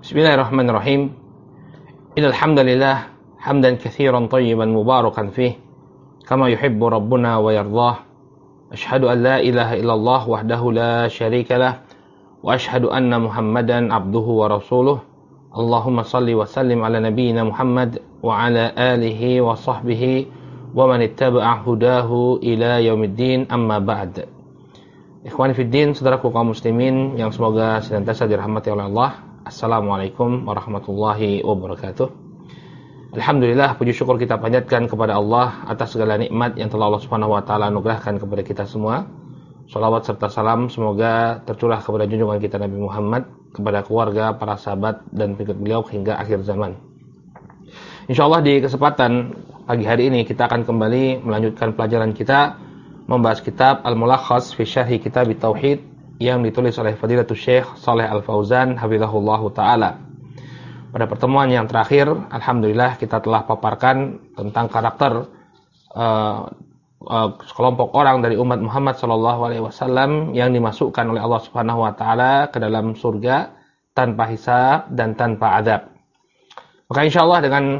Bismillahirrahmanirrahim. Innal hamdalillah hamdan katsiran thayyiban mubarakan fih kama yuhibbu rabbuna wa yardah. Asyhadu an la ilaha illallah wahdahu la syarikalah wa asyhadu anna Muhammadan abduhu wa rasuluh. Allahumma salli wa sallim ala nabiyyina Muhammad wa ala alihi wa sahbihi wa man ittaba'a hudahu ila yaumiddin, amma ba'd. Ikhwani fiddin, saudaraku kaum muslimin yang semoga senantiasa dirahmati oleh Allah. Assalamualaikum warahmatullahi wabarakatuh. Alhamdulillah, puji syukur kita panjatkan kepada Allah atas segala nikmat yang telah Allah Subhanahu wa taala anugerahkan kepada kita semua. Shalawat serta salam semoga tercurah kepada junjungan kita Nabi Muhammad, kepada keluarga, para sahabat dan pengikut beliau hingga akhir zaman. Insyaallah di kesempatan pagi hari ini kita akan kembali melanjutkan pelajaran kita membahas kitab Al-Mulakhas fi Syarhi Kitab Tauhid yang ditulis oleh Fadilatul Syekh Shalih Al-Fauzan hafizahullahu taala. Pada pertemuan yang terakhir, alhamdulillah kita telah paparkan tentang karakter sekelompok orang dari umat Muhammad sallallahu alaihi wasallam yang dimasukkan oleh Allah Subhanahu wa taala ke dalam surga tanpa hisab dan tanpa azab. Maka insyaallah dengan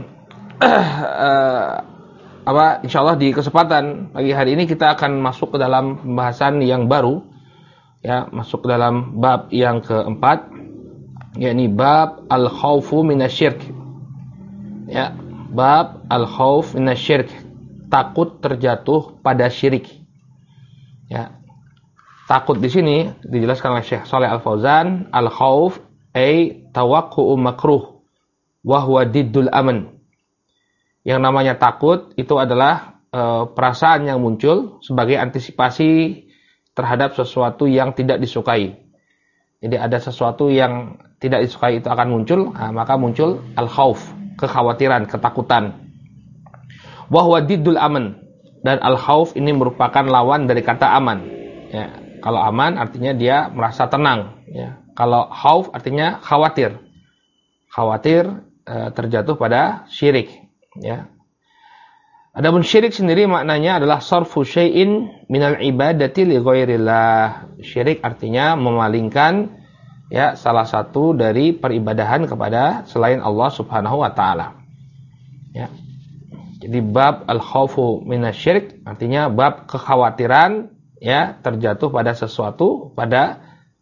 insyaallah di kesempatan pagi hari ini kita akan masuk ke dalam pembahasan yang baru, ya, masuk ke dalam bab yang keempat, yakni bab al-khawfu minasyirk. Ya, bab al-khawf minasyirk, takut terjatuh pada syirik. Ya. Takut di sini dijelaskan oleh Syekh Shalih Al-Fauzan, al-khawf ay tawaqqu'u makruh wa huwa diddul aman. Yang namanya takut itu adalah perasaan yang muncul sebagai antisipasi terhadap sesuatu yang tidak disukai. Jadi ada sesuatu yang tidak disukai itu akan muncul, maka muncul al-khauf, kekhawatiran, ketakutan. Wa huwa diddul aman, dan al-khauf ini merupakan lawan dari kata aman. Ya, kalau aman artinya dia merasa tenang, ya. Kalau khauf artinya khawatir. Khawatir terjatuh pada syirik, ya. Adapun syirik sendiri maknanya adalah sarfu syai'in minal ibadati li ghairillah. Syirik artinya memalingkan, ya, salah satu dari peribadahan kepada selain Allah Subhanahu wa taala. Ya. Jadi bab al-khaufu minasyirik artinya bab kekhawatiran, ya, terjatuh pada sesuatu, pada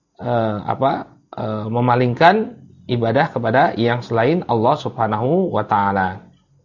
memalingkan ibadah kepada yang selain Allah Subhanahu wa taala.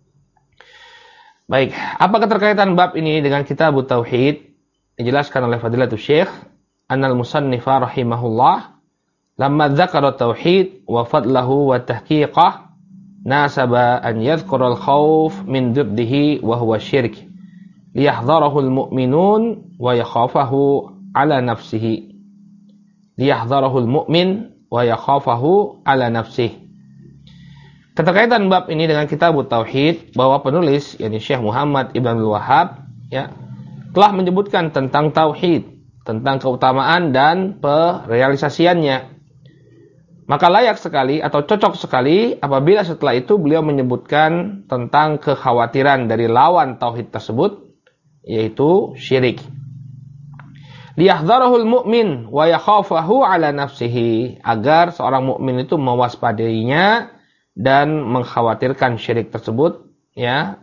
Baik, apa keterkaitan bab ini dengan kitab Tauhid? Dijelaskan oleh Fadilatul Syekh annal musannifa rahimahullah lamma dzakara tauhid wa fadlahu wa tahqiqah nasaba an yadhkura al-khauf min diddihi wa huwa syirk liyahdharahu al-mu'minun wa yakhafahu ala nafsihi. Liyahdharahu al-mu'min wa yakhafahu ala nafsihi. Keterkaitan bab ini dengan kitab Tauhid, bahwa penulis, yakni Syekh Muhammad Ibn Al-Wahhab, ya, telah menyebutkan tentang tauhid, tentang keutamaan dan perealisasiannya. Maka layak sekali atau cocok sekali apabila setelah itu beliau menyebutkan tentang kekhawatiran dari lawan tauhid tersebut, yaitu syirik. Liyahdharahul mu'min wa yakhafahu ala nafsihi, agar seorang mukmin itu mewaspadainya dan mengkhawatirkan syirik tersebut, ya,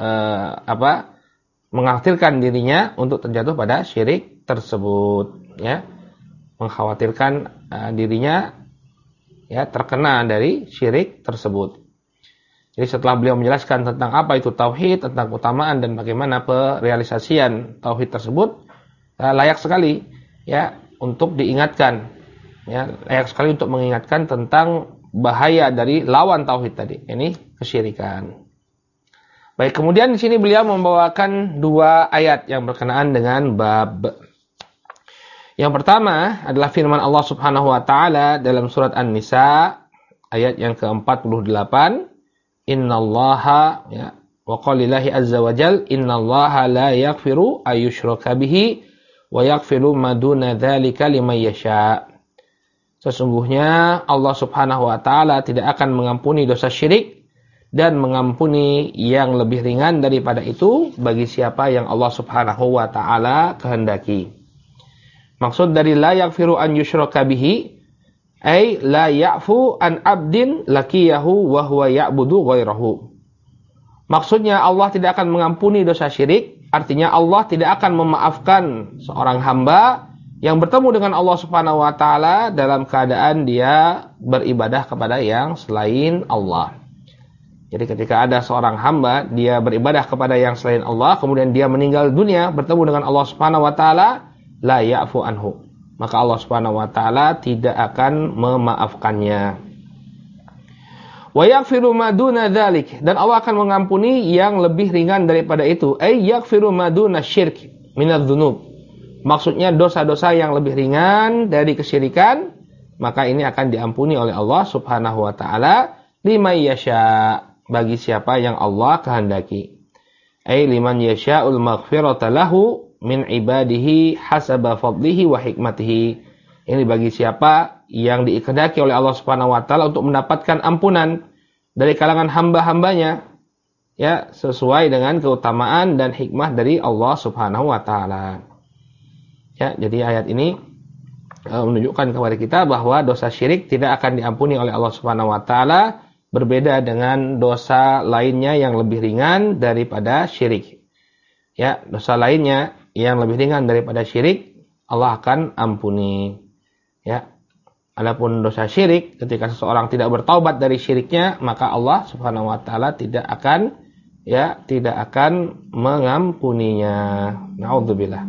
mengkhawatirkan dirinya untuk terjatuh pada syirik tersebut, ya, mengkhawatirkan dirinya, ya, terkena dari syirik tersebut. Jadi setelah beliau menjelaskan tentang apa itu tauhid, tentang keutamaan dan bagaimana perealisasian tauhid tersebut, layak sekali, ya, untuk diingatkan, ya, layak sekali untuk mengingatkan tentang bahaya dari lawan tauhid tadi, ini kesyirikan. Baik, kemudian di sini beliau membawakan dua ayat yang berkenaan dengan bab. Yang pertama adalah firman Allah Subhanahu wa taala dalam surat An-Nisa ayat yang ke-48, innallaha, ya, wa qalillahi azza wa jal, innallaha la yaghfiru ayyushraka bihi wa yaghfiru ma duna dzalika liman yasha. Sesungguhnya Allah Subhanahu wa taala tidak akan mengampuni dosa syirik dan mengampuni yang lebih ringan daripada itu bagi siapa yang Allah Subhanahu wa taala kehendaki. Maksud dari la yaghfiru an yushraka bihi, Ay la ya'fu an abdin laqiyahu wa huwa ya'budu ghairahu. Maksudnya Allah tidak akan mengampuni dosa syirik, artinya Allah tidak akan memaafkan seorang hamba yang bertemu dengan Allah Subhanahu wa taala dalam keadaan dia beribadah kepada yang selain Allah. Jadi ketika ada seorang hamba dia beribadah kepada yang selain Allah, kemudian dia meninggal dunia bertemu dengan Allah Subhanahu wa taala, la ya'fu anhu. Maka Allah Subhanahu wa taala tidak akan memaafkannya. Wa yaghfiru ma duna dzalik, dan Allah akan mengampuni yang lebih ringan daripada itu. Ay yaghfiru ma duna syirk minadz-dzunub. Maksudnya dosa-dosa yang lebih ringan dari kesyirikan, maka ini akan diampuni oleh Allah Subhanahu wa taala liman yasha, bagi siapa yang Allah kehendaki. Ay liman yasha'ul maghfirata lahu min ibadihi hasaba fadlihi wa hikmatihi. Ini bagi siapa yang dikehendaki oleh Allah Subhanahu wa taala untuk mendapatkan ampunan dari kalangan hamba-hambanya, ya, sesuai dengan keutamaan dan hikmah dari Allah Subhanahu wa taala. Ya, jadi ayat ini menunjukkan kepada kita bahwa dosa syirik tidak akan diampuni oleh Allah Subhanahu wa taala, berbeda dengan dosa lainnya yang lebih ringan daripada syirik. Ya, dosa lainnya yang lebih ringan daripada syirik Allah akan ampuni. Ya. Adapun dosa syirik, ketika seseorang tidak bertaubat dari syiriknya, maka Allah Subhanahu wa taala tidak akan mengampuninya. Nauzubillah.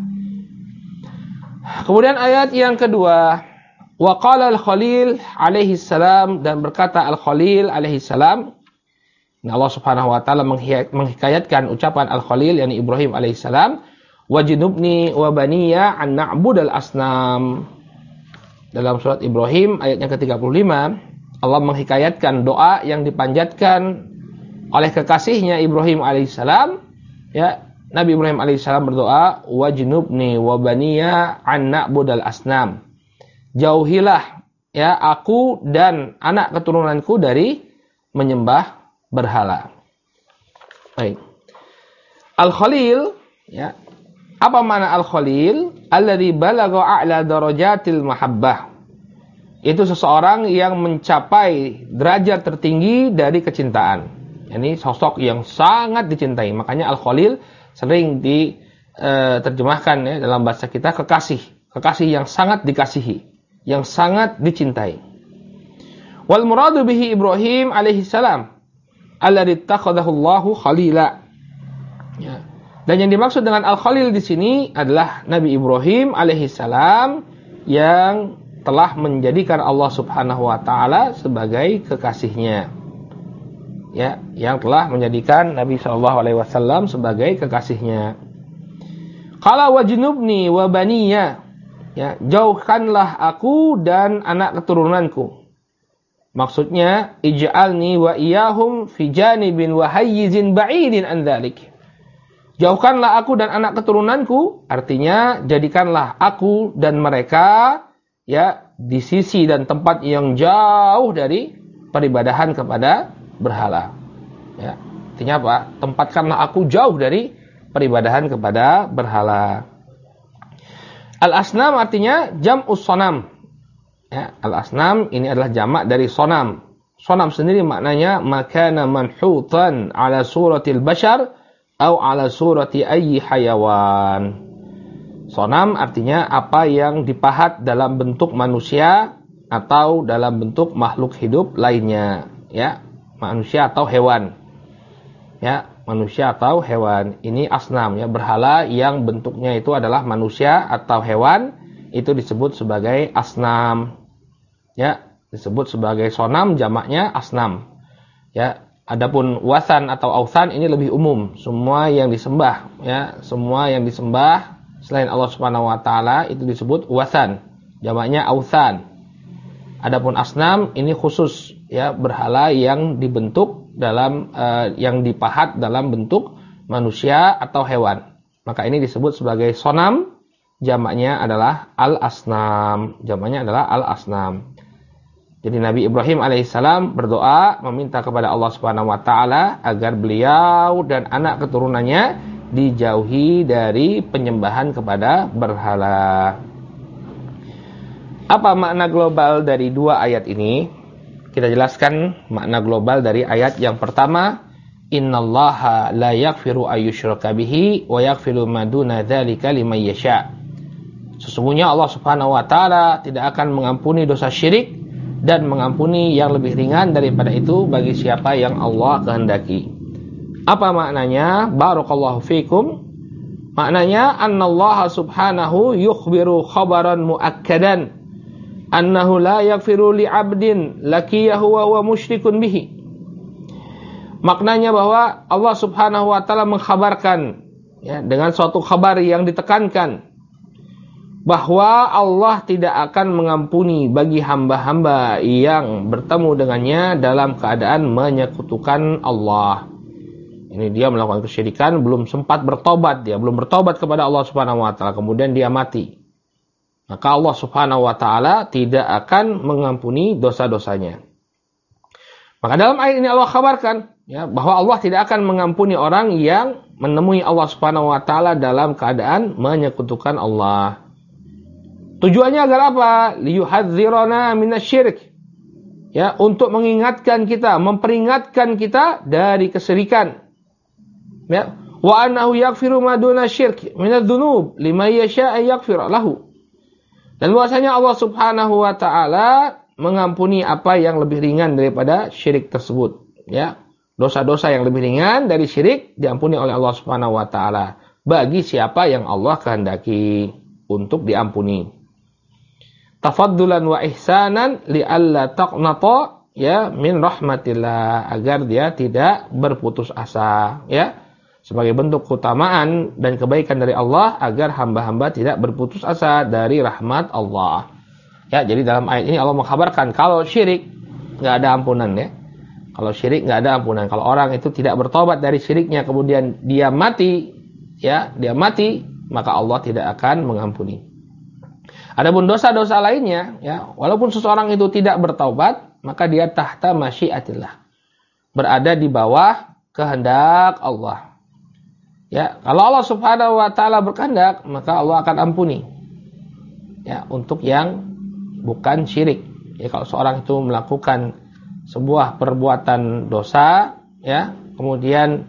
Kemudian ayat yang kedua, wa qala al-Khalil alaihi salam, dan berkata al-Khalil alaihi salam. Nah, Allah Subhanahu wa taala menghikayatkan ucapan al-Khalil yakni Ibrahim alaihi salam, wajnubni wa baniya an na'budal asnam. Dalam surat Ibrahim ayatnya ke-35, Allah menghikayatkan doa yang dipanjatkan oleh kekasihnya Ibrahim alaihissalam. Ya, Nabi Ibrahim alaihissalam berdoa, wajnubni wa baniya an na'budal asnam. Jauhilah ya aku dan anak keturunanku dari menyembah berhala. Baik. Al-Khalil, ya. Apa makna Al-Khalil? Alladzi balagha a'la darajatil mahabbah. Itu seseorang yang mencapai derajat tertinggi dari kecintaan. Ini sosok yang sangat dicintai. Makanya Al-Khalil sering diterjemahkan ya dalam bahasa kita kekasih. Kekasih yang sangat dikasihi, yang sangat dicintai. Wal muradu bihi Ibrahim alaihi salam alladzi takhadahu Allahu khalila. Ya. Dan yang dimaksud dengan Al-Khalil di sini adalah Nabi Ibrahim alaihissalam yang telah menjadikan Allah Subhanahu wa taala sebagai kekasihnya. Ya, yang telah menjadikan Nabi sallallahu alaihi wasallam sebagai kekasihnya. Qala wajnubni wa baniya. Ya, jauhkanlah aku dan anak keturunanku. Maksudnya ij'alni wa iyahum fi janibin wa hayyizin ba'idin an dzalik. Jauhkanlah aku dan anak keturunanku, artinya jadikanlah aku dan mereka ya di sisi dan tempat yang jauh dari peribadahan kepada berhala. Ya, artinya apa? Tempatkanlah aku jauh dari peribadahan kepada berhala. Al-asnam artinya jam'us sonam. Ya, al-asnam ini adalah jamak dari sonam. Sonam sendiri maknanya makana manhutan ala suratil bashar atau ala surati ayyi hayawan. Sonam artinya apa yang dipahat dalam bentuk manusia atau dalam bentuk makhluk hidup lainnya, ya, manusia atau hewan. Ya, manusia atau hewan. Ini asnam ya, berhala yang bentuknya itu adalah manusia atau hewan, itu disebut sebagai asnam. Ya, disebut sebagai sonam, jamaknya asnam. Ya. Adapun wasan atau authan ini lebih umum, semua yang disembah, ya, semua yang disembah selain Allah Subhanahu wa taala itu disebut wasan, jamaknya authan. Adapun asnam ini khusus, ya, berhala yang dibentuk dalam yang dipahat dalam bentuk manusia atau hewan. Maka ini disebut sebagai sonam, jamaknya adalah al-asnam, jamaknya adalah al-asnam. Jadi Nabi Ibrahim alaihissalam berdoa meminta kepada Allah Subhanahu wa taala agar beliau dan anak keturunannya dijauhi dari penyembahan kepada berhala. Apa makna global dari dua ayat ini? Kita jelaskan makna global dari ayat yang pertama, innallaha la yaghfiru ayyushraka bihi wa yaghfiru ma duna dzalika liman yasha. Sesungguhnya Allah Subhanahu wa taala tidak akan mengampuni dosa syirik dan mengampuni yang lebih ringan daripada itu bagi siapa yang Allah kehendaki. Apa maknanya? Barakallahu fikum. Maknanya annallaha subhanahu yukhbiru khabaran muakkadan annahu la yaghfiru li 'abdin laqiyahu wa huwa musyrikun bihi. Maknanya bahwa Allah Subhanahu wa taala mengkhabarkan ya, dengan suatu kabar yang ditekankan bahwa Allah tidak akan mengampuni bagi hamba-hamba yang bertemu dengannya dalam keadaan menyekutukan Allah. Ini dia melakukan kesyirikan, belum sempat bertobat, dia belum bertobat kepada Allah Subhanahu wa taala, kemudian dia mati. Maka Allah Subhanahu wa taala tidak akan mengampuni dosa-dosanya. Maka dalam ayat ini Allah kabarkan ya, bahwa Allah tidak akan mengampuni orang yang menemui Allah Subhanahu wa taala dalam keadaan menyekutukan Allah. Tujuannya agar apa? Liyuhadzirana minasyirik. Ya, untuk mengingatkan kita, memperingatkan kita dari kesyirikan. Ya, wa annahu yaghfiru ma duna syirk minadz-dzunub liman yasha' yaghfir lahu. Dan bahwasanya Allah Subhanahu wa taala mengampuni apa yang lebih ringan daripada syirik tersebut, ya. Dosa-dosa yang lebih ringan dari syirik diampuni oleh Allah Subhanahu wa taala bagi siapa yang Allah kehendaki untuk diampuni. Tafaddulan wa ihsanan li'alla taqnata ya min rahmatillah, agar dia tidak berputus asa, ya. Sebagai bentuk keutamaan dan kebaikan dari Allah agar hamba-hamba tidak berputus asa dari rahmat Allah. Ya, jadi dalam ayat ini Allah mengkhabarkan kalau syirik enggak ada ampunan, ya. Kalau syirik enggak ada ampunan. Kalau orang itu tidak bertobat dari syiriknya kemudian dia mati, ya, dia mati, maka Allah tidak akan mengampuni. Adapun dosa-dosa lainnya, ya, walaupun seseorang itu tidak bertaubat, maka dia tahta masyiatillah, berada di bawah kehendak Allah. Ya, kalau Allah Subhanahu wa taala berkehendak, maka Allah akan ampuni. Ya, untuk yang bukan syirik. Ya, kalau seorang itu melakukan sebuah perbuatan dosa, ya, kemudian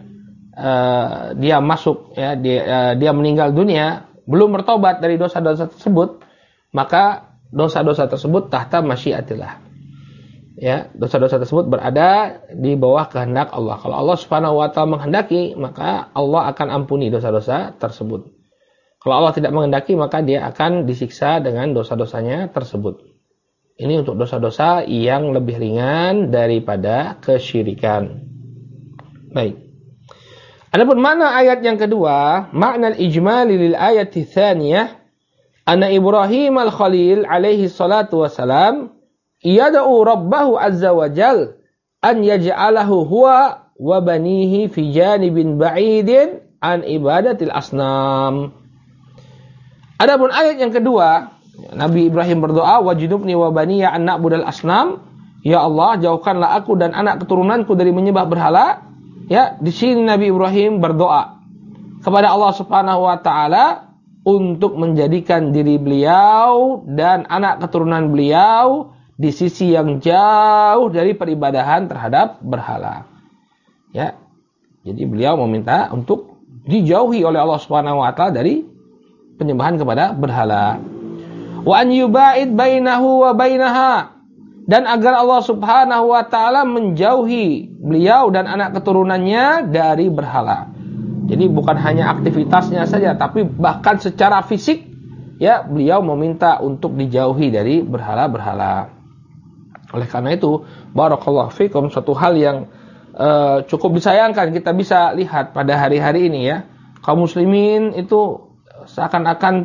dia masuk, ya, dia meninggal dunia belum bertobat dari dosa-dosa tersebut, maka dosa-dosa tersebut tahta masyiatillah. Ya, dosa-dosa tersebut berada di bawah kehendak Allah. Kalau Allah Subhanahu wa taala menghendaki, maka Allah akan ampuni dosa-dosa tersebut. Kalau Allah tidak menghendaki, maka dia akan disiksa dengan dosa-dosanya tersebut. Ini untuk dosa-dosa yang lebih ringan daripada kesyirikan. Baik. Adapun makna ayat yang kedua, makna al-ijmali lil ayati tsaniyah, anna Ibrahim al-Khalil alaihi salatu wassalam yad'u rabbahu azza wa jal an yaj'alahu huwa wa banihi fi janibin ba'idin an ibadatil asnam. Adapun ayat yang kedua, Nabi Ibrahim berdoa, wajidubni wa baniya an na'budal asnam. Ya Allah, jauhkanlah aku dan anak keturunanku dari menyembah berhala. Ya, di sini Nabi Ibrahim berdoa kepada Allah Subhanahu wa taala untuk menjadikan diri beliau dan anak keturunan beliau di sisi yang jauh dari peribadahan terhadap berhala. Ya. Jadi beliau meminta untuk dijauhi oleh Allah Subhanahu wa taala dari penyembahan kepada berhala. Wa an yubaid bainahu wa bainaha, dan agar Allah Subhanahu wa taala menjauhi beliau dan anak keturunannya dari berhala. Jadi bukan hanya aktivitasnya saja, tapi bahkan secara fisik, ya, beliau meminta untuk dijauhi dari berhala-berhala. Oleh karena itu, barakallahu fikum, suatu hal yang cukup disayangkan kita bisa lihat pada hari-hari ini, ya. Kaum muslimin itu seakan-akan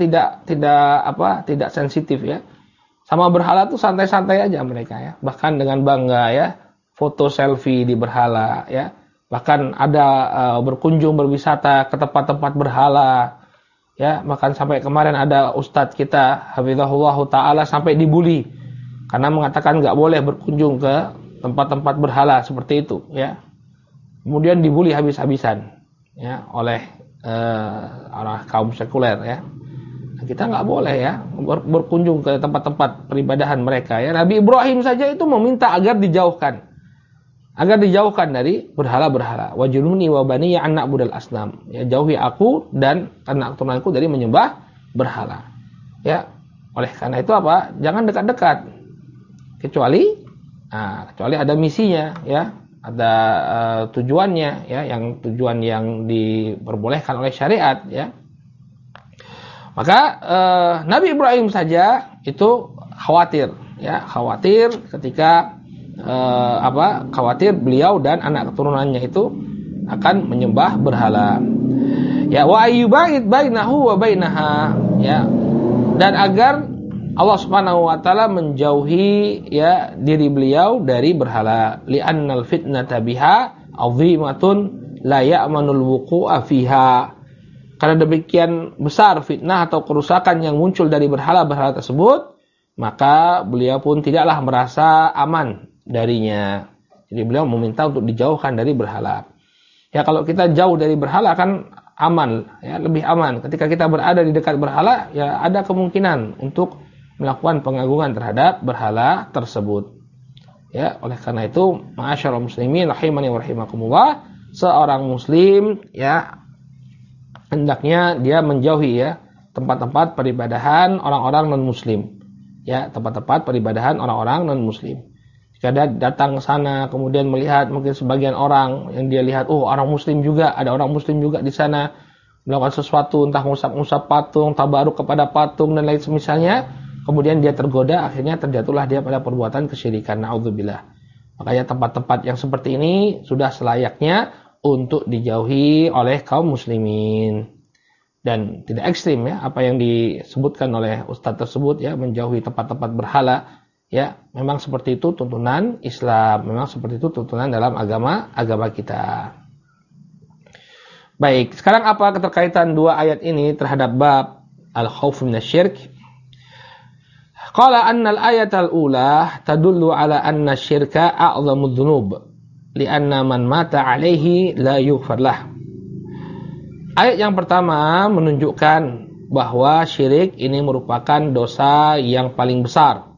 tidak sensitif, ya. Sama berhala tuh santai-santai aja mereka, ya. Bahkan dengan bangga, ya, foto selfie di berhala, ya. Bahkan ada berkunjung berwisata ke tempat-tempat berhala, ya. Bahkan sampai kemarin ada ustadz kita hafizahullahu taala sampai dibully karena mengatakan nggak boleh berkunjung ke tempat-tempat berhala seperti itu, ya. Kemudian dibully habis-habisan, ya, oleh orang kaum sekuler, ya. Kita nggak boleh ya berkunjung ke tempat-tempat peribadahan mereka ya. Nabi Ibrahim saja itu meminta agar dijauhkan dari berhala-berhala. Wajununi wa bani ya anak budal asnam. Ya, jauhi aku dan anak keturunanku dari menyembah berhala. Ya, oleh karena itu apa? Jangan dekat-dekat. Kecuali ada misinya ya, ada tujuannya ya, yang tujuan yang diperbolehkan oleh syariat ya. Maka Nabi Ibrahim saja itu khawatir ketika khawatir beliau dan anak keturunannya itu akan menyembah berhala. Ya, wa ayyuba'id bainahu wa bainaha ya. Dan agar Allah Subhanahu wa taala menjauhi ya diri beliau dari berhala. Li'annal fitnata biha 'azimatun la ya'manul wuqu'a fiha. Karena demikian besar fitnah atau kerusakan yang muncul dari berhala-berhala tersebut, maka beliau pun tidaklah merasa aman darinya. Jadi beliau meminta untuk dijauhkan dari berhala. Ya, kalau kita jauh dari berhala kan aman, ya, lebih aman. Ketika kita berada di dekat berhala, ya ada kemungkinan untuk melakukan pengagungan terhadap berhala tersebut. Ya, oleh karena itu, ma'asyiral muslimin rahimani wa rahimakumullah, seorang muslim ya hendaknya dia menjauhi ya tempat-tempat peribadahan orang-orang non-muslim. Ya, tempat-tempat peribadahan orang-orang non-muslim. Jika dia datang ke sana kemudian melihat mungkin sebagian orang yang dia lihat, orang muslim juga, ada orang muslim juga di sana melakukan sesuatu, entah ngusap-ngusap patung, tabaruk kepada patung dan lain semisalnya, kemudian dia tergoda, akhirnya terjatuhlah dia pada perbuatan kesyirikan. Na'udzubillah. Makanya tempat-tempat yang seperti ini sudah selayaknya untuk dijauhi oleh kaum muslimin. Dan tidak ekstrim ya apa yang disebutkan oleh ustadz tersebut ya, menjauhi tempat-tempat berhala ya, memang seperti itu tuntunan Islam, memang seperti itu tuntunan dalam agama kita. Baik, sekarang apa keterkaitan dua ayat ini terhadap bab al-khauf minasyirk? Qala anna al-ayat al-ula tadullu ala anna syirka a'zamu dzunub li'anna man mata alaihi la yughfar lah. Ayat yang pertama menunjukkan bahwa syirik ini merupakan dosa yang paling besar.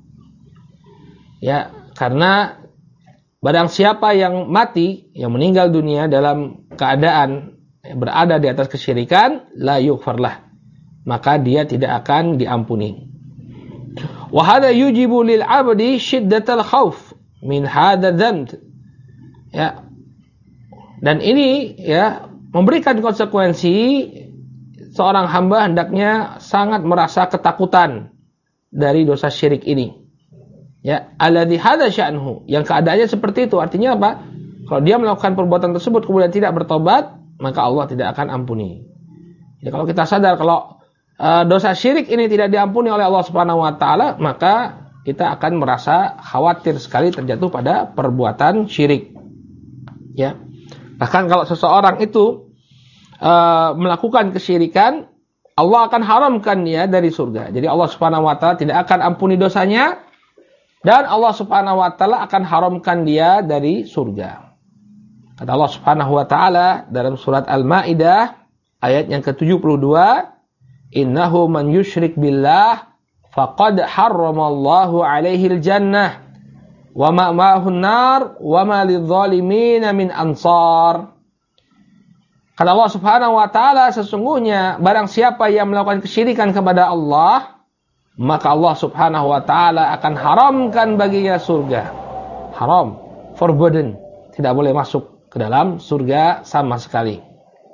Ya, karena barang siapa yang mati, yang meninggal dunia dalam keadaan berada di atas kesyirikan, la yughfar lah, maka dia tidak akan diampuni. Wa hadha yujibu lil 'abdi shiddatal khauf min hadha dzamb. Ya. Dan ini ya memberikan konsekuensi seorang hamba hendaknya sangat merasa ketakutan dari dosa syirik ini. Ya, alladzi hadza sya'nuhu, yang keadaannya seperti itu. Artinya apa? Kalau dia melakukan perbuatan tersebut kemudian tidak bertobat, maka Allah tidak akan ampuni. Jadi kalau kita sadar kalau dosa syirik ini tidak diampuni oleh Allah Subhanahu wa taala, maka kita akan merasa khawatir sekali terjatuh pada perbuatan syirik. Ya. Bahkan kalau seseorang itu melakukan kesyirikan, Allah akan haramkan dia dari surga. Jadi Allah Subhanahu wa taala tidak akan ampuni dosanya dan Allah Subhanahu wa taala akan haramkan dia dari surga. Kata Allah Subhanahu wa taala dalam surat Al-Maidah ayat yang ke-72, "Innahu man yusyrik billah faqad harramallahu 'alaihil jannah wa ma'wahun nar wa ma lidh-dhalimin min ansar." Kata Allah Subhanahu wa taala, sesungguhnya barang siapa yang melakukan kesyirikan kepada Allah, maka Allah Subhanahu wa taala akan haramkan baginya surga. Haram, forbidden, tidak boleh masuk ke dalam surga sama sekali.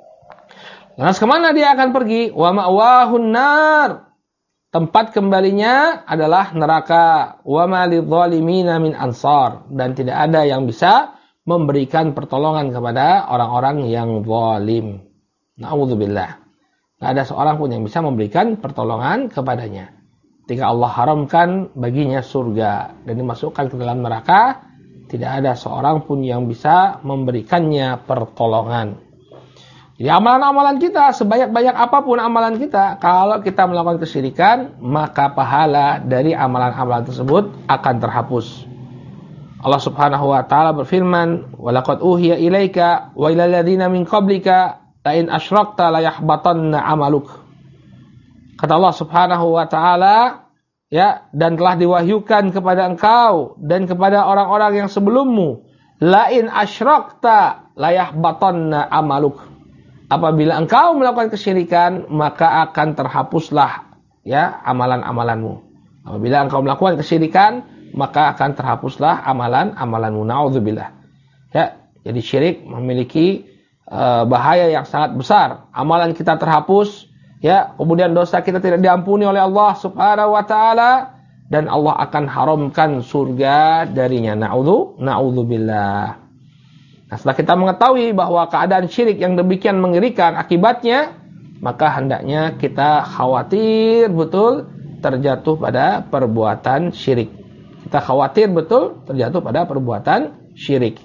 Lantas kemana dia akan pergi? Wa ma'wahun nar. Tempat kembalinya adalah neraka. Wa ma lidh-dhalimin min ansar. Dan tidak ada yang bisa memberikan pertolongan kepada orang-orang yang zalim. Na'udzubillah. Tidak ada seorang pun yang bisa memberikan pertolongan kepadanya. Ketika Allah haramkan baginya surga dan dimasukkan ke dalam neraka, tidak ada seorang pun yang bisa memberikannya pertolongan. Jadi amalan-amalan kita, sebanyak-banyak apapun amalan kita, kalau kita melakukan kesyirikan, maka pahala dari amalan-amalan tersebut akan terhapus. Allah Subhanahu wa taala berfirman, "Wa laqad uhiya ilaika wa ilal ladzina min qablika la in asyrakta la yahbatanna 'amaluk." Kata Allah Subhanahu wa taala, ya, dan telah diwahyukan kepada engkau dan kepada orang-orang yang sebelummu, la in asyrakta la yahbatanna amaluk. Apabila engkau melakukan kesyirikan, maka akan terhapuslah, ya, amalan-amalanmu. Apabila engkau melakukan kesyirikan, maka akan terhapuslah amalan-amalanmu. Na'udzubillah. Ya, jadi syirik memiliki bahaya yang sangat besar. Amalan kita terhapus, ya, kemudian dosa kita tidak diampuni oleh Allah Subhanahu wa taala, dan Allah akan haramkan surga darinya. Na'udzubillah. Nah, setelah kita mengetahui bahwa keadaan syirik yang demikian mengerikan akibatnya, maka hendaknya kita khawatir betul terjatuh pada perbuatan syirik. Kita khawatir betul terjatuh pada perbuatan syirik.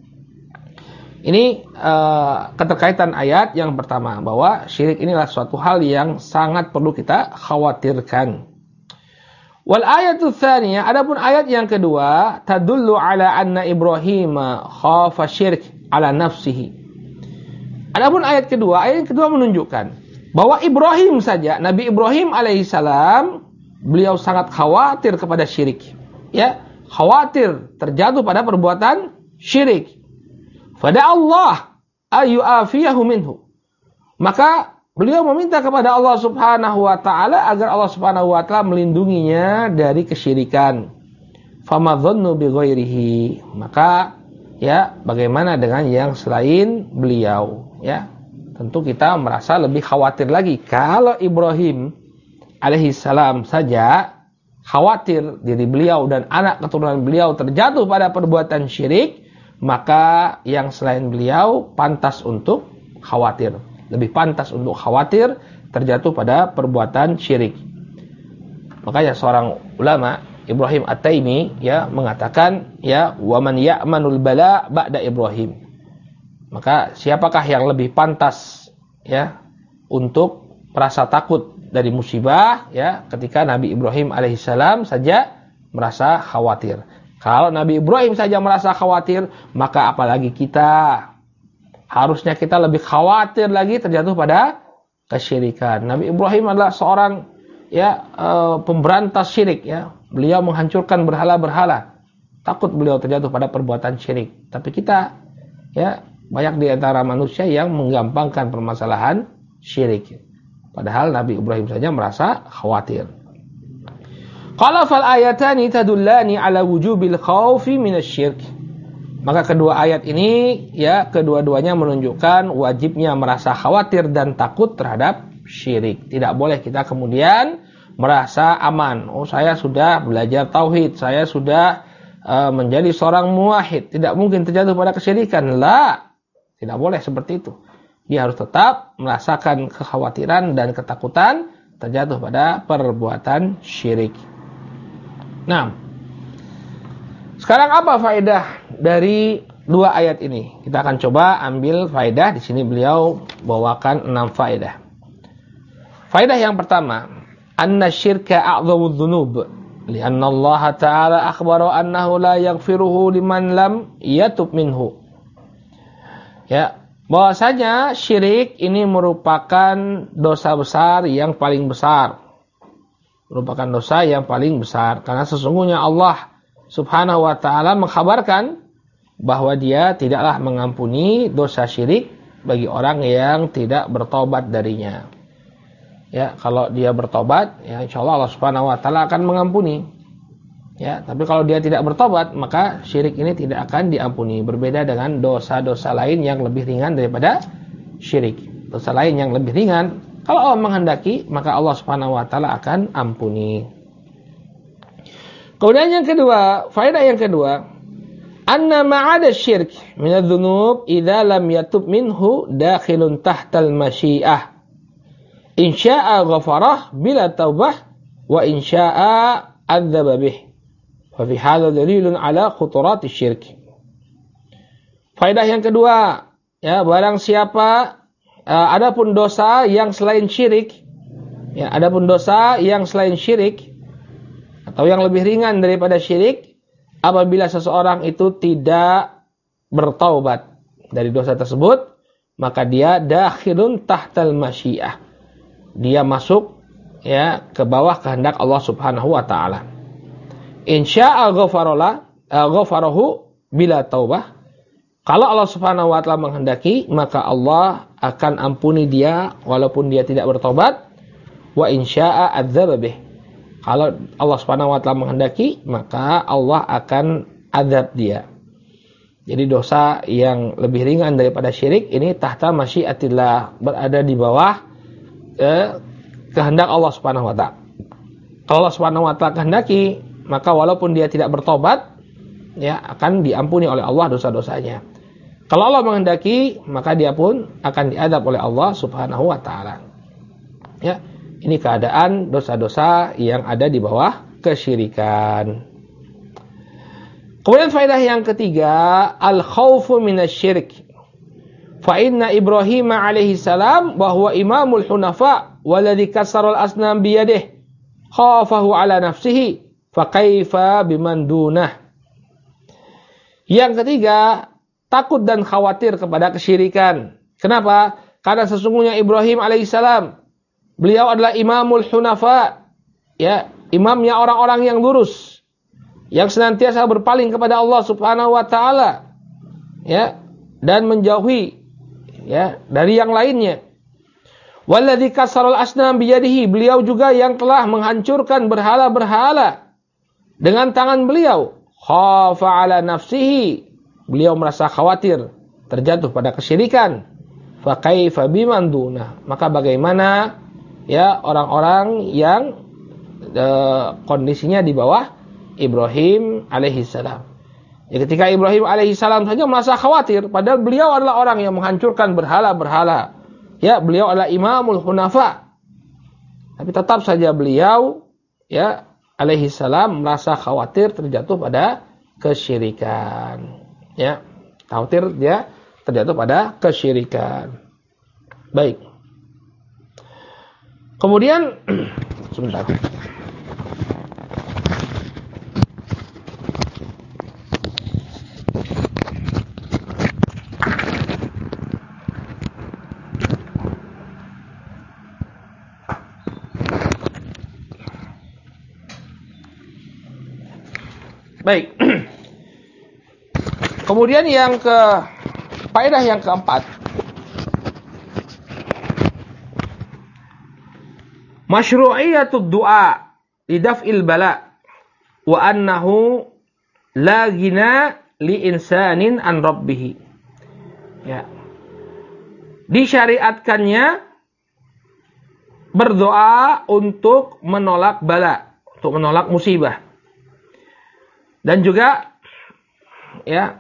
Ini keterkaitan ayat yang pertama, bahwa syirik inilah suatu hal yang sangat perlu kita khawatirkan. Wal ayatu tsaniyah, adapun ayat yang kedua, tadullu ala anna Ibrahim khafa syirk ala nafsihi. Adapun ayat yang kedua menunjukkan bahwa Ibrahim saja, Nabi Ibrahim alaihissalam, beliau sangat khawatir kepada syirik. Ya, khawatir terjatuh pada perbuatan syirik. Fada Allah ayyu'afiyahu minhu. Maka beliau meminta kepada Allah Subhanahu wa taala agar Allah Subhanahu wa taala melindunginya dari kesyirikan. Fama dhannu bi ghairihi. Maka, ya, bagaimana dengan yang selain beliau, ya? Tentu kita merasa lebih khawatir lagi. Kalau Ibrahim alaihissalam saja khawatir diri beliau dan anak keturunan beliau terjatuh pada perbuatan syirik, maka yang selain beliau pantas untuk khawatir. Lebih pantas untuk khawatir terjatuh pada perbuatan syirik. Makanya seorang ulama, Ibrahim At-Taimi, ya, mengatakan, ya, wa man ya'manul bala ba'da Ibrahim. Maka siapakah yang lebih pantas, ya, untuk merasa takut dari musibah, ya, ketika Nabi Ibrahim alaihissalam saja merasa khawatir. Kalau Nabi Ibrahim saja merasa khawatir, maka apalagi kita. Harusnya kita lebih khawatir lagi terjatuh pada kesyirikan. Nabi Ibrahim adalah seorang, ya, pemberantas syirik, ya. Beliau menghancurkan berhala-berhala. Takut beliau terjatuh pada perbuatan syirik. Tapi kita, ya, banyak di antara manusia yang menggampangkan permasalahan syirik. Padahal Nabi Ibrahim saja merasa khawatir. Qala fal ayatani tadullani ala wujubil khaufi minasyirk. Maka kedua ayat ini, ya, kedua-duanya menunjukkan wajibnya merasa khawatir dan takut terhadap syirik. Tidak boleh kita kemudian merasa aman. Oh, saya sudah belajar tauhid, saya sudah menjadi seorang muwahhid, tidak mungkin terjatuh pada kesyirikan. La, tidak boleh seperti itu. Dia harus tetap merasakan kekhawatiran dan ketakutan terjatuh pada perbuatan syirik. Nah, sekarang apa faedah dari dua ayat ini? Kita akan coba ambil faedah. Di sini beliau bawakan 6 faedah. Faedah yang pertama, anna syirka a'dhamudz dzunub, li'anna Allah Ta'ala akhbara annahu la yaghfiruhu liman lam yatub minhu. Ya, bahwasanya syirik ini merupakan dosa besar yang paling besar. Merupakan dosa yang paling besar. Karena sesungguhnya Allah Subhanahu wa ta'ala mengkhabarkan bahwa dia tidaklah mengampuni dosa syirik bagi orang yang tidak bertobat darinya. Ya, kalau dia bertobat, ya, insyaallah Allah Subhanahu wa ta'ala akan mengampuni. Ya, tapi kalau dia tidak bertobat, maka syirik ini tidak akan diampuni. Berbeda dengan dosa-dosa lain yang lebih ringan daripada syirik. Dosa lain yang lebih ringan, kalau Allah menghendaki, maka Allah Subhanahu wa ta'ala akan ampuni. Kemudian yang kedua, faedah yang kedua, anna ma'ada syirk min adz-dzunub idza lam yatub minhu dakhilun tahtal masyiah. In syaa'a ghafarah bila taubah wa in syaa'a adzaba bih. Fa fi hadza dalilun ala khuturat syirk. Faedah yang kedua, ya, barang siapa adapun dosa yang selain syirik, ya, adapun dosa yang selain syirik atau yang lebih ringan daripada syirik, apabila seseorang itu tidak bertaubat dari dosa tersebut, maka dia dakhilun tahtal masyiah. Dia masuk, ya ke bawah kehendak Allah Subhanahu wa taala. Insya'a ghafarahu bila taubah. Kalau Allah Subhanahu wa taala menghendaki, maka Allah akan ampuni dia walaupun dia tidak bertobat. Wa insya'a adzaba bih. Kalau Allah Subhanahu wa taala menghendaki, maka Allah akan azab dia. Jadi dosa yang lebih ringan daripada syirik ini tahta masyiatillah, berada di bawah kehendak Allah Subhanahu wa taala. Kalau Allah Subhanahu wa taala kehendaki, maka walaupun dia tidak bertobat, ya akan diampuni oleh Allah dosa-dosanya. Kalau Allah menghendaki, maka dia pun akan diadab oleh Allah Subhanahu wa taala. Ya, ini keadaan dosa-dosa yang ada di bawah kesyirikan. Kemudian faedah yang ketiga, al-khawfu minasyirik. Fa inna Ibrahim alaihi salam wa huwa imamul hunafa walladhi kassaral asnam biyadihi khafahu ala nafsihi fa kaifa biman dunah. Yang ketiga, takut dan khawatir kepada kesyirikan. Kenapa? Karena sesungguhnya Ibrahim alaihi salam, beliau adalah imamul hunafa, ya, imamnya orang-orang yang lurus, yang senantiasa berpaling kepada Allah Subhanahu wa taala, ya, dan menjauhi, ya, dari yang lainnya. Walladzi kassaral asnam biyadihi, beliau juga yang telah menghancurkan berhala-berhala dengan tangan beliau. Khafa ala nafsihi, beliau merasa khawatir terjatuh pada kesyirikan. Fa kaifa biman dunah, maka bagaimana, ya, orang-orang yang kondisinya di bawah Ibrahim alaihi salam. Ya, ketika Ibrahim alaihi salam saja merasa khawatir, padahal beliau adalah orang yang menghancurkan berhala-berhala. Ya, beliau adalah imamul hunafa. Tapi tetap saja beliau, ya, alaihi salam merasa khawatir terjatuh pada kesyirikan. Ya, khawatir dia terjatuh pada kesyirikan. Baik. Kemudian sebentar. Baik. Kemudian faedah yang keempat. Masyru'iyatud du'a lidaf'il bala wa annahu la ghina li insanin an rabbih. Ya. Disyariatkannya berdoa untuk menolak bala, untuk menolak musibah. Dan juga, ya,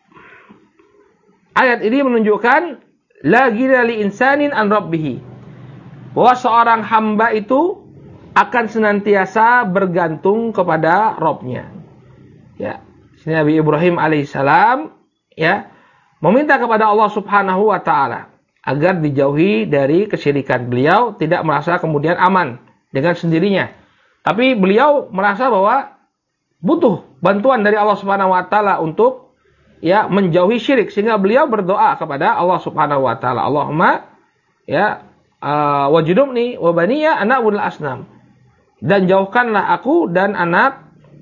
ayat ini menunjukkan la ghina li insanin an rabbih, bahwa seorang hamba itu akan senantiasa bergantung kepada Rabb-nya. Ya, Nabi Ibrahim alaihissalam, ya, meminta kepada Allah Subhanahu wa taala agar dijauhi dari kesyirikan. Beliau tidak merasa kemudian aman dengan sendirinya, tapi beliau merasa bahwa butuh bantuan dari Allah Subhanahu wa taala untuk, ya, menjauhi syirik, sehingga beliau berdoa kepada Allah Subhanahu wa taala, Allahumma, ya, wajidubni wa baniya an na'budul asnam, dan jauhkanlah aku dan anak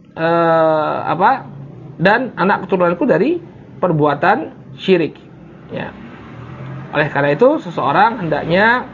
dan anak keturunanku dari perbuatan syirik. Ya. Oleh karena itu seseorang hendaknya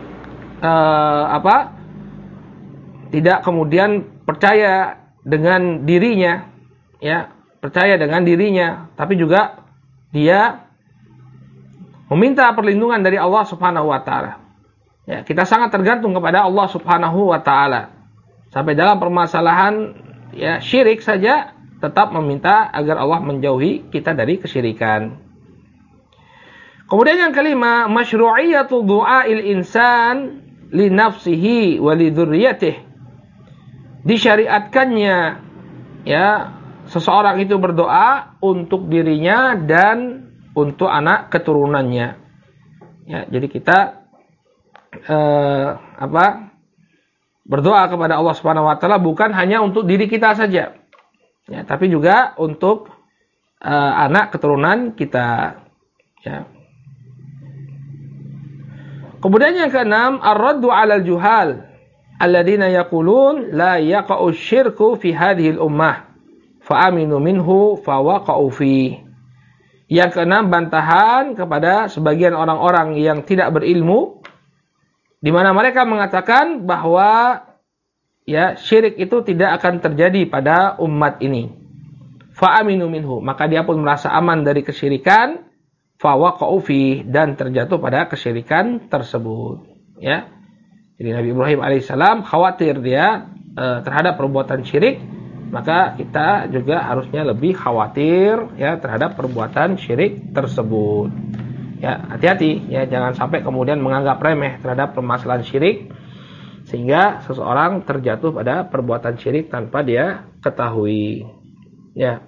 tidak kemudian percaya dengan dirinya, ya, percaya dengan dirinya, tapi juga dia meminta perlindungan dari Allah Subhanahu wa taala. Ya, kita sangat tergantung kepada Allah Subhanahu wa taala. Sampai dalam permasalahan, ya, syirik saja tetap meminta agar Allah menjauhi kita dari kesyirikan. Kemudian yang kelima, masyru'iyatu du'ail insan li nafsihi wa li dzurriyyatihi. Disyariatkannya, ya, seseorang itu berdoa untuk dirinya dan untuk anak keturunannya. Ya, jadi kita berdoa kepada Allah Subhanahu wa taala bukan hanya untuk diri kita saja, ya, tapi juga untuk anak keturunan kita. Ya. Kemudian yang keenam, ar-raddu 'alal juhal alladzina yaqulun la yaqa'u syirku fi hadhihi al-ummah fa aminu minhu fa waqa'u fi. Yang keenam, bantahan kepada sebagian orang-orang yang tidak berilmu di mana mereka mengatakan bahwa ya syirik itu tidak akan terjadi pada umat ini. Fa aminu minhu, maka dia pun merasa aman dari kesyirikan, fa waqa'u fi, dan terjatuh pada kesyirikan tersebut. Ya. Jadi Nabi Ibrahim alaihissalam khawatir dia terhadap perbuatan syirik, maka kita juga harusnya lebih khawatir ya terhadap perbuatan syirik tersebut. Ya, hati-hati ya, jangan sampai kemudian menganggap remeh terhadap permasalahan syirik sehingga seseorang terjatuh pada perbuatan syirik tanpa dia ketahui. Ya.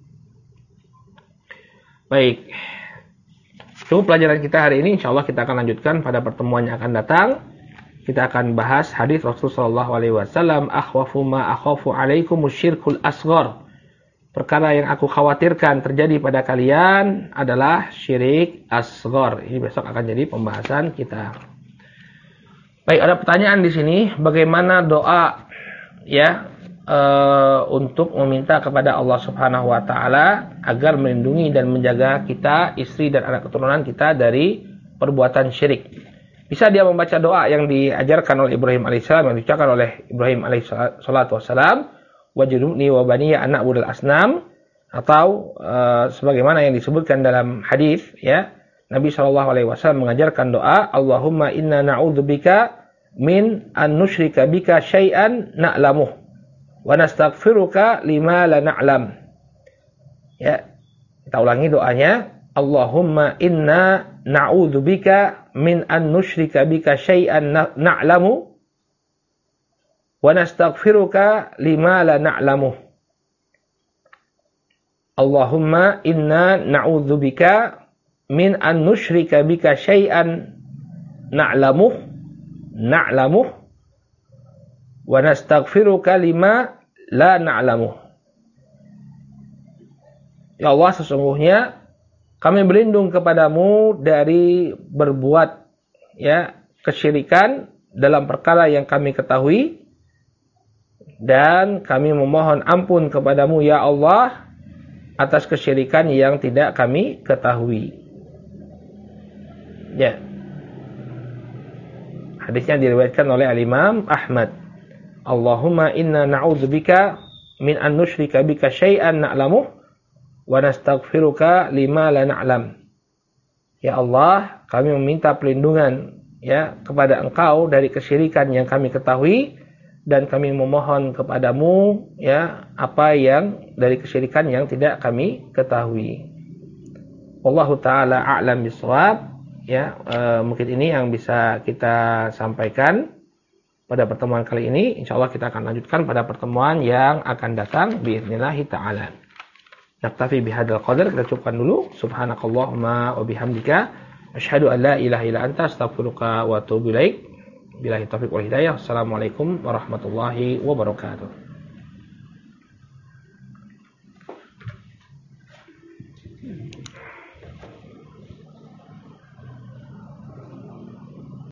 Baik. Cukup pelajaran kita hari ini, insyaallah kita akan lanjutkan pada pertemuan yang akan datang. Kita akan bahas hadis Rasulullah SAW, akhwafu ma akhafu alaikum syirkul asghar. Perkara yang aku khawatirkan terjadi pada kalian adalah syirik asghar. Ini besok akan jadi pembahasan kita. Baik, ada pertanyaan di sini, bagaimana doa ya untuk meminta kepada Allah Subhanahu wa taala agar melindungi dan menjaga kita, istri dan anak keturunan kita dari perbuatan syirik. Bisa dia membaca doa yang diajarkan oleh Ibrahim alaihissalam, yang diucapkan oleh Ibrahim alaihissalam, wajnubni wa baniya an na'budal asnam, atau sebagaimana yang disebutkan dalam hadis ya, Nabi SAW mengajarkan doa, Allahumma inna na'udzubika min an nusyrika bika syai'an na'lamuh wa nastaghfiruka lima la na'lam. Ya, kita ulangi doanya, Allahumma inna na'udzubika min an nusyrika bika syai'an na'lamu wa nastaghfiruka lima la na'lamu. Allahumma inna na'udzubika min an nusyrika bika syai'an na'lamu wa nastaghfiruka lima la na'lamu. Ya Allah, sesungguhnya kami berlindung kepadamu dari berbuat ya kesyirikan dalam perkara yang kami ketahui, dan kami memohon ampun kepadamu ya Allah atas kesyirikan yang tidak kami ketahui. Ya. Hadisnya diriwayatkan oleh Al-Imam Ahmad. Allahumma inna na'udzubika min an nusyrika bika syai'an na'lamuh wa nastaghfiruka lima la na'lam. Ya Allah, kami meminta perlindungan ya kepada Engkau dari kesyirikan yang kami ketahui, dan kami memohon kepadamu ya apa yang dari kesyirikan yang tidak kami ketahui. Wallahu taala a'lam bishawab. Ya, mungkin ini yang bisa kita sampaikan pada pertemuan kali ini. Insyaallah kita akan lanjutkan pada pertemuan yang akan datang biidznillah taala. Naktafi bihadzal qadar, kita cukupkan dulu. Subhanakallahumma wa bihamdika asyhadu an la ilaha illa anta astaghfiruka wa atubu ilaik. Billahi taufiq wal hidayah. Assalamualaikum warahmatullahi wabarakatuh.